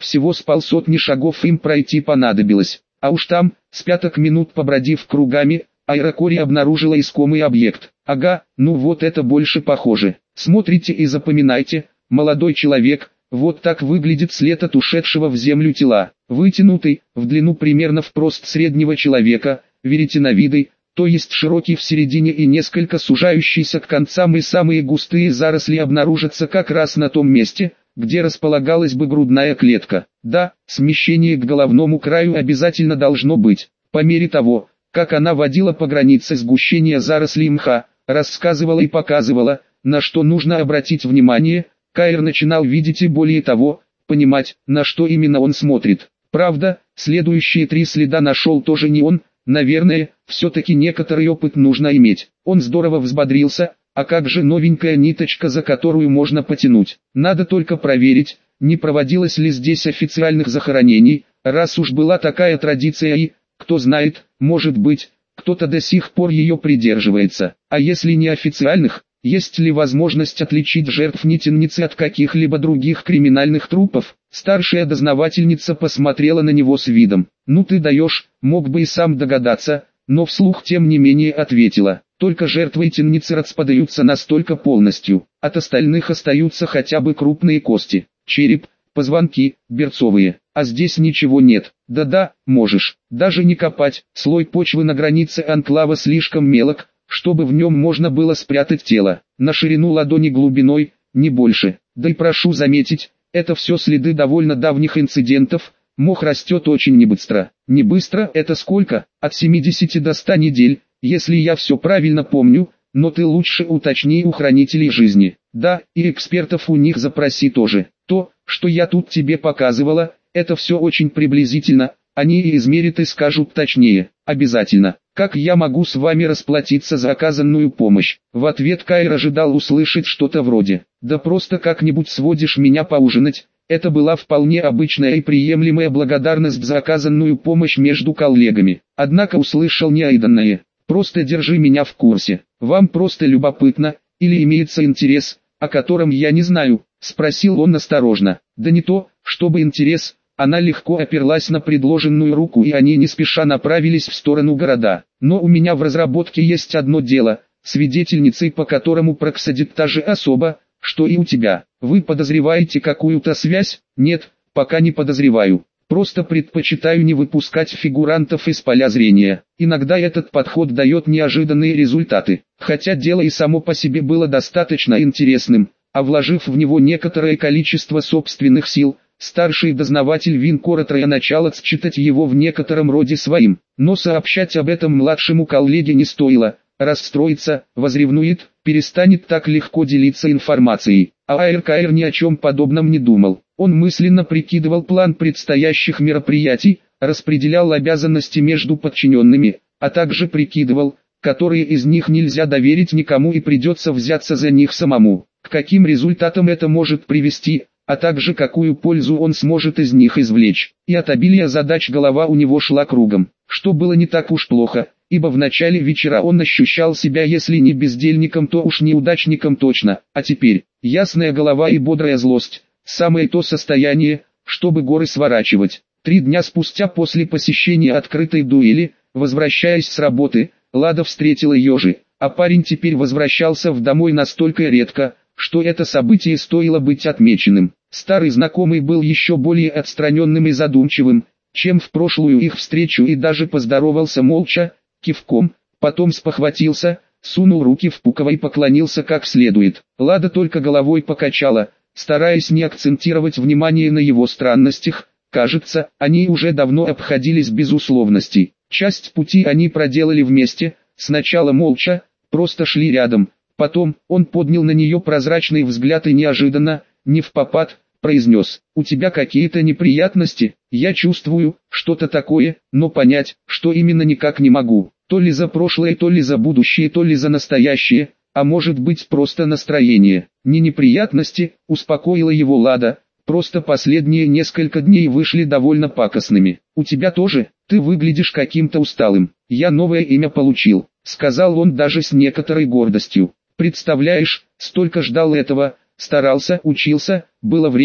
всего с полсотни шагов им пройти понадобилось. А уж там, с пяток минут побродив кругами, Айракори обнаружила искомый объект. Ага, ну вот это больше похоже. Смотрите и запоминайте, молодой человек, вот так выглядит след от ушедшего в землю тела. Вытянутый, в длину примерно в прост среднего человека, веретеновидный, то есть широкий в середине и несколько сужающийся к концам, и самые густые заросли обнаружатся как раз на том месте, где располагалась бы грудная клетка. Да, смещение к головному краю обязательно должно быть. По мере того, как она водила по границе сгущения зарослей мха, рассказывала и показывала, на что нужно обратить внимание, Каир начинал видеть и более того, понимать, на что именно он смотрит. Правда, следующие три следа нашел тоже не он, наверное, все-таки некоторый опыт нужно иметь. Он здорово взбодрился, а как же новенькая ниточка, за которую можно потянуть? Надо только проверить, не проводилось ли здесь официальных захоронений, раз уж была такая традиция и, кто знает, может быть, кто-то до сих пор ее придерживается. А если не официальных, есть ли возможность отличить жертв нитенницы от каких-либо других криминальных трупов? Старшая дознавательница посмотрела на него с видом: «Ну ты даешь, мог бы и сам догадаться», но вслух тем не менее ответила: «Только жертвы тенницы распадаются настолько полностью, от остальных остаются хотя бы крупные кости, череп, позвонки, берцовые, а здесь ничего нет». «Да-да, можешь, даже не копать, слой почвы на границе анклава слишком мелок, чтобы в нем можно было спрятать тело, на ширину ладони глубиной, не больше. Да и прошу заметить, это все следы довольно давних инцидентов, мох растет очень небыстро». «Не быстро, это сколько? От семидесяти до ста недель, если я все правильно помню, но ты лучше уточни у хранителей жизни. Да, и экспертов у них запроси тоже. То, что я тут тебе показывала, это все очень приблизительно, они и измерят и скажут точнее, обязательно. Как я могу с вами расплатиться за оказанную помощь?» В ответ Каир ожидал услышать что-то вроде: «Да просто как-нибудь сводишь меня поужинать». Это была вполне обычная и приемлемая благодарность за оказанную помощь между коллегами. Однако услышал неожиданное: «Просто держи меня в курсе. Вам просто любопытно, или имеется интерес, о котором я не знаю?» — спросил он осторожно. «Да не то, чтобы интерес». Она легко оперлась на предложенную руку, и они не спеша направились в сторону города. «Но у меня в разработке есть одно дело, свидетельницей по которому проксадит та же особа, что и у тебя. Вы подозреваете какую-то связь?» «Нет, пока не подозреваю. Просто предпочитаю не выпускать фигурантов из поля зрения. Иногда этот подход дает неожиданные результаты. Хотя дело и само по себе было достаточно интересным, а вложив в него некоторое количество собственных сил, старший дознаватель Винкора начал считать его в некотором роде своим. Но сообщать об этом младшему коллеге не стоило. Расстроится, возревнует, перестанет так легко делиться информацией. А Айр-Каир ни о чем подобном не думал. Он мысленно прикидывал план предстоящих мероприятий, распределял обязанности между подчиненными, а также прикидывал, которые из них нельзя доверить никому и придется взяться за них самому, к каким результатам это может привести, а также какую пользу он сможет из них извлечь. И от обилия задач голова у него шла кругом, что было не так уж плохо, ибо в начале вечера он ощущал себя если не бездельником, то уж неудачником точно, а теперь, ясная голова и бодрая злость, самое то состояние, чтобы горы сворачивать. Три дня спустя после посещения открытой дуэли, возвращаясь с работы, Лада встретила ее же, а парень теперь возвращался в домой настолько редко, что это событие стоило быть отмеченным. Старый знакомый был еще более отстраненным и задумчивым, чем в прошлую их встречу, и даже поздоровался молча, кивком, потом спохватился, сунул руки в пуково и поклонился как следует. Лада только головой покачала, стараясь не акцентировать внимание на его странностях. Кажется, они уже давно обходились без условностей. Часть пути они проделали вместе, сначала молча, просто шли рядом. Потом он поднял на нее прозрачный взгляд и неожиданно, не впопад, произнес: «У тебя какие-то неприятности?» «Я чувствую, что-то такое, но понять, что именно никак не могу. То ли за прошлое, то ли за будущее, то ли за настоящее, а может быть просто настроение». «Не неприятности», — успокоила его Лада, «просто последние несколько дней вышли довольно пакостными». «У тебя тоже? Ты выглядишь каким-то усталым». «Я новое имя получил», — сказал он даже с некоторой гордостью. «Представляешь, столько ждал этого, старался, учился, было время,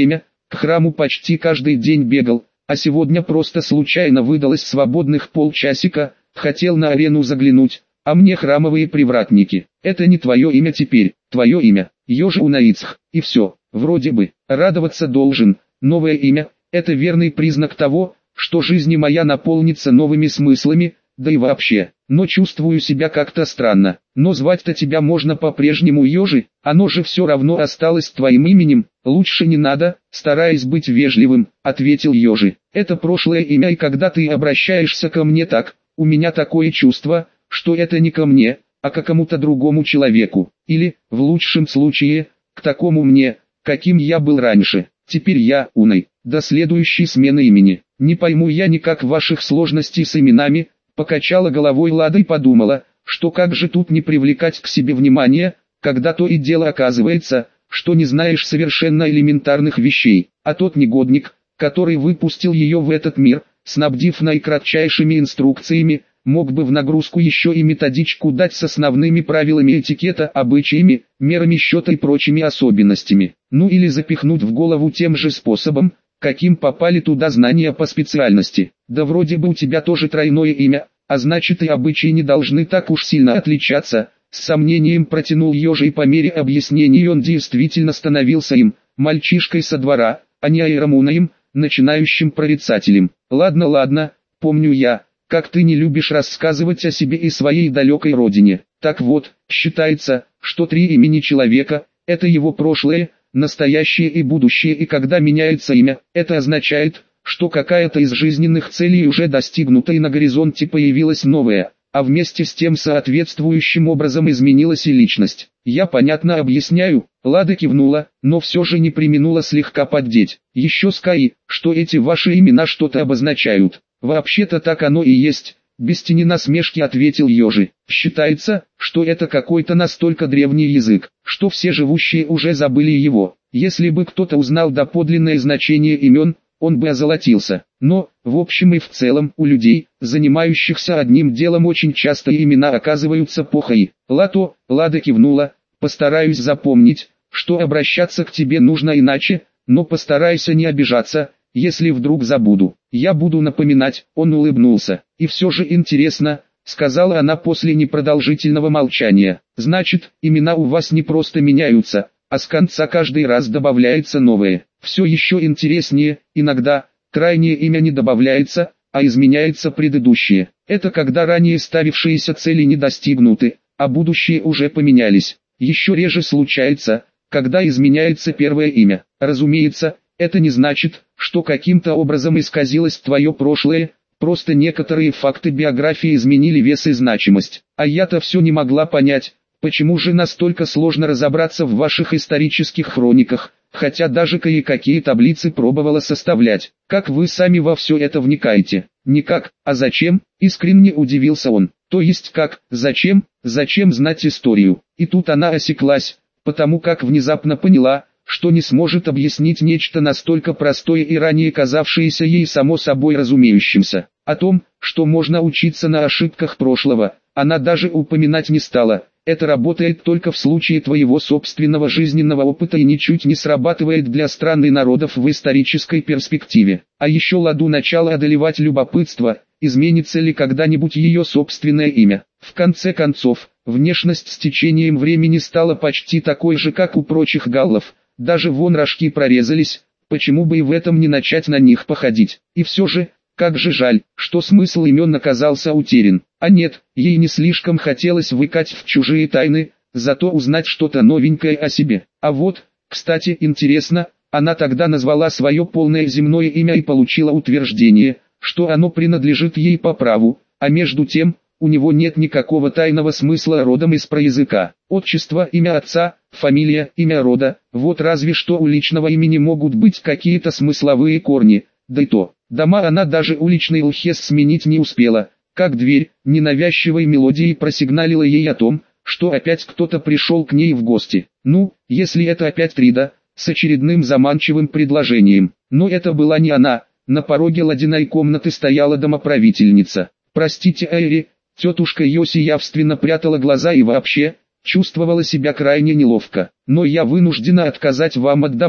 К храму почти каждый день бегал, а сегодня просто случайно выдалось свободных полчасика, хотел на арену заглянуть, а мне храмовые привратники. Это не твое имя теперь, твое имя, Йожи Унаицх, и все, вроде бы, радоваться должен, новое имя, это верный признак того, что жизнь моя наполнится новыми смыслами, да и вообще, но чувствую себя как-то странно. Но звать-то тебя можно по-прежнему Йожи, оно же все равно осталось твоим именем, лучше не надо, стараясь быть вежливым, ответил Йожи. Это прошлое имя, и когда ты обращаешься ко мне так, у меня такое чувство, что это не ко мне, а к кому-то другому человеку, или, в лучшем случае, к такому мне, каким я был раньше. Теперь я, Унай, до следующей смены имени. Не пойму я никак ваших сложностей с именами, покачала головой Лада и подумала, что как же тут не привлекать к себе внимания, когда то и дело оказывается, что не знаешь совершенно элементарных вещей, а тот негодник, который выпустил ее в этот мир, снабдив наикратчайшими инструкциями, мог бы в нагрузку еще и методичку дать с основными правилами этикета, обычаями, мерами счета и прочими особенностями, ну или запихнуть в голову тем же способом, каким попали туда знания по специальности. Да вроде бы у тебя тоже тройное имя, а значит и обычаи не должны так уж сильно отличаться. С сомнением протянул Йожи, и по мере объяснений он действительно становился им, мальчишкой со двора, а не Айрамунаем, начинающим прорицателем. Ладно, ладно, помню я, как ты не любишь рассказывать о себе и своей далекой родине. Так вот, считается, что три имени человека – это его прошлое, настоящее и будущее, и когда меняется имя, это означает, что какая-то из жизненных целей уже достигнута и на горизонте появилась новая, а вместе с тем соответствующим образом изменилась и личность. Я понятно объясняю, Лада кивнула, но все же не преминула слегка поддеть. Еще скажи, что эти ваши имена что-то обозначают. Вообще-то так оно и есть. Без тени насмешки ответил Йожи. Считается, что это какой-то настолько древний язык, что все живущие уже забыли его. Если бы кто-то узнал доподлинное значение имен, он бы озолотился. Но, в общем и в целом, у людей, занимающихся одним делом, очень часто имена оказываются похои. Лато, Лада кивнула, постараюсь запомнить, что обращаться к тебе нужно иначе, но постарайся не обижаться, если вдруг забуду. Я буду напоминать. Он улыбнулся. И все же интересно, сказала она после непродолжительного молчания. Значит, имена у вас не просто меняются, а с конца каждый раз добавляется новое. Все еще интереснее, иногда, крайнее имя не добавляется, а изменяется предыдущее. Это когда ранее ставившиеся цели не достигнуты, а будущие уже поменялись. Еще реже случается, когда изменяется первое имя. Разумеется, это не значит, что каким-то образом исказилось твое прошлое, просто некоторые факты биографии изменили вес и значимость. А я-то все не могла понять, почему же настолько сложно разобраться в ваших исторических хрониках, хотя даже кое-какие таблицы пробовала составлять. Как вы сами во все это вникаете? Никак, а зачем? Искренне удивился он. То есть как, зачем, зачем знать историю? И тут она осеклась, потому как внезапно поняла, что не сможет объяснить нечто настолько простое и ранее казавшееся ей само собой разумеющимся. О том, что можно учиться на ошибках прошлого, она даже упоминать не стала. Это работает только в случае твоего собственного жизненного опыта и ничуть не срабатывает для стран и народов в исторической перспективе. А еще Ладу начало одолевать любопытство, изменится ли когда-нибудь ее собственное имя. В конце концов, внешность с течением времени стала почти такой же, как у прочих галлов. Даже вон рожки прорезались, почему бы и в этом не начать на них походить. И все же, как же жаль, что смысл имен оказался утерян. А нет, ей не слишком хотелось выкать в чужие тайны, зато узнать что-то новенькое о себе. А вот, кстати, интересно, она тогда назвала свое полное земное имя и получила утверждение, что оно принадлежит ей по праву, а между тем, у него нет никакого тайного смысла родом из проязыка. Отчество, имя отца, фамилия, имя рода, вот разве что у личного имени могут быть какие-то смысловые корни, да и то. Дома она даже уличный лхес сменить не успела, как дверь, ненавязчивой мелодией просигналила ей о том, что опять кто-то пришел к ней в гости. Ну, если это опять Трида, с очередным заманчивым предложением. Но это была не она, на пороге Ладиной комнаты стояла домоправительница. «Простите, Эйри», тетушка Йоси явственно прятала глаза и вообще, чувствовала себя крайне неловко. «Но я вынуждена отказать вам от дома.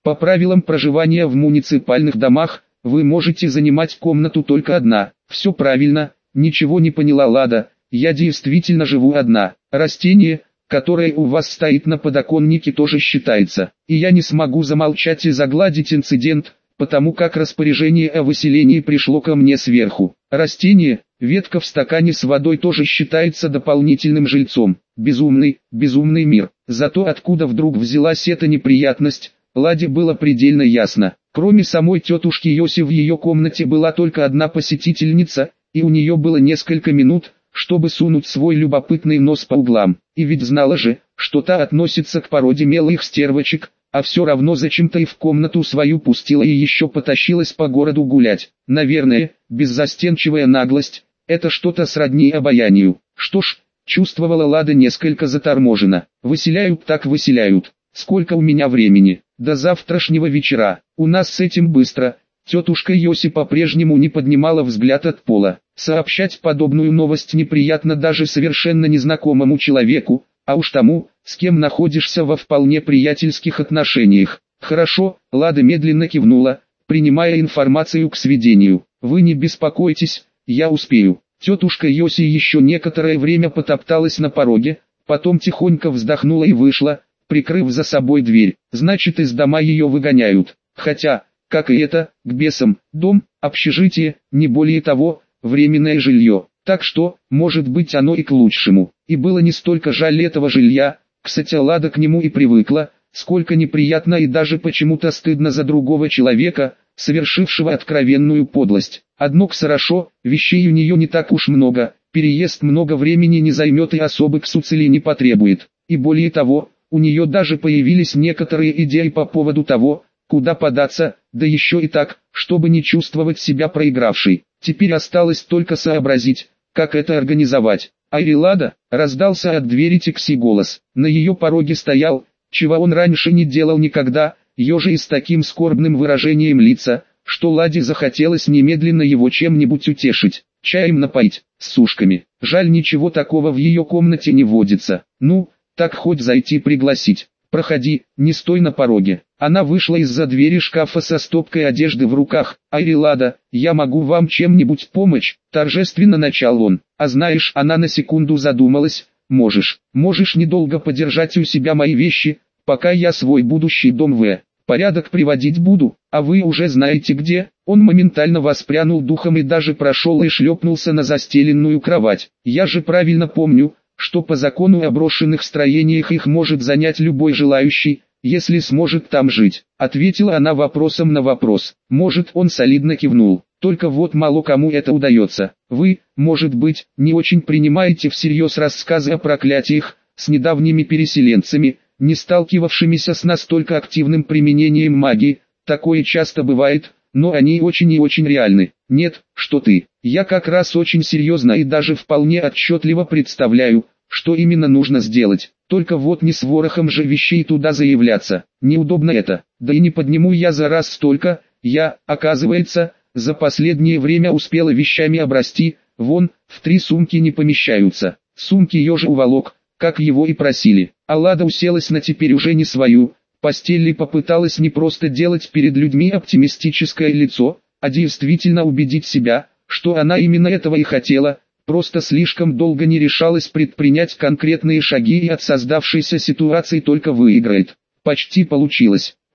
По правилам проживания в муниципальных домах, вы можете занимать комнату только одна. Все правильно, ничего не поняла Лада, я действительно живу одна. Растение, которое у вас стоит на подоконнике, тоже считается. И я не смогу замолчать и загладить инцидент, потому как распоряжение о выселении пришло ко мне сверху. Растение, ветка в стакане с водой, тоже считается дополнительным жильцом. Безумный, безумный мир. Зато откуда вдруг взялась эта неприятность, Ладе было предельно ясно. Кроме самой тетушки Йоси в ее комнате была только одна посетительница, и у нее было несколько минут, чтобы сунуть свой любопытный нос по углам. И ведь знала же, что та относится к породе мелких стервочек, а все равно зачем-то и в комнату свою пустила и еще потащилась по городу гулять. Наверное, беззастенчивая наглость – это что-то сродни обаянию. Что ж, чувствовала Лада несколько заторможена. Выселяют так выселяют. Сколько у меня времени? До завтрашнего вечера. У нас с этим быстро. Тетушка Йоси по-прежнему не поднимала взгляд от пола. Сообщать подобную новость неприятно даже совершенно незнакомому человеку, а уж тому, с кем находишься во вполне приятельских отношениях. Хорошо, Лада медленно кивнула, принимая информацию к сведению. Вы не беспокойтесь, я успею. Тетушка Йоси еще некоторое время потопталась на пороге, потом тихонько вздохнула и вышла, прикрыв за собой дверь. Значит, из дома ее выгоняют. Хотя, как и это, к бесам, дом, общежитие, не более того, временное жилье. Так что, может быть, оно и к лучшему. И было не столько жаль этого жилья, кстати, Лада к нему и привыкла, сколько неприятно и даже почему-то стыдно за другого человека, совершившего откровенную подлость. Одно хорошо, вещей у нее не так уж много, переезд много времени не займет и особых суцелей не потребует. И более того, у нее даже появились некоторые идеи по поводу того, куда податься, да еще и так, чтобы не чувствовать себя проигравшей. Теперь осталось только сообразить, как это организовать. «Айри, Лада!» — раздался от двери Тикси голос. На ее пороге стоял, чего он раньше не делал никогда, ежа с таким скорбным выражением лица, что Ладе захотелось немедленно его чем-нибудь утешить, чаем напоить, с сушками. Жаль, ничего такого в ее комнате не водится. Ну, так хоть зайти пригласить. «Проходи, не стой на пороге». Она вышла из-за двери шкафа со стопкой одежды в руках. «Айри, Лада, я могу вам чем-нибудь помочь?» Торжественно начал он. «А знаешь», она на секунду задумалась, «можешь, можешь недолго подержать у себя мои вещи, пока я свой будущий дом в порядок приводить буду, а вы уже знаете где». Он моментально воспрянул духом и даже прошел и шлепнулся на застеленную кровать. «Я же правильно помню, что по закону о брошенных строениях их может занять любой желающий, если сможет там жить», — ответила она вопросом на вопрос. «Может», — он солидно кивнул, — «только вот мало кому это удается. Вы, может быть, не очень принимаете всерьез рассказы о проклятиях, с недавними переселенцами, не сталкивавшимися с настолько активным применением магии. Такое часто бывает, но они очень и очень реальны». «Нет, что ты, я как раз очень серьезно и даже вполне отчетливо представляю, что именно нужно сделать. Только вот не с ворохом же вещей туда заявляться, неудобно это, да и не подниму я за раз столько. Я, оказывается, за последнее время успела вещами обрасти, вон, в три сумки не помещаются». Сумки ежа уволок, как его и просили, а Лада уселась на теперь уже не свою постель и попыталась не просто делать перед людьми оптимистическое лицо, а действительно убедить себя, что она именно этого и хотела, просто слишком долго не решалась предпринять конкретные шаги и от создавшейся ситуации только выиграет. Почти получилось.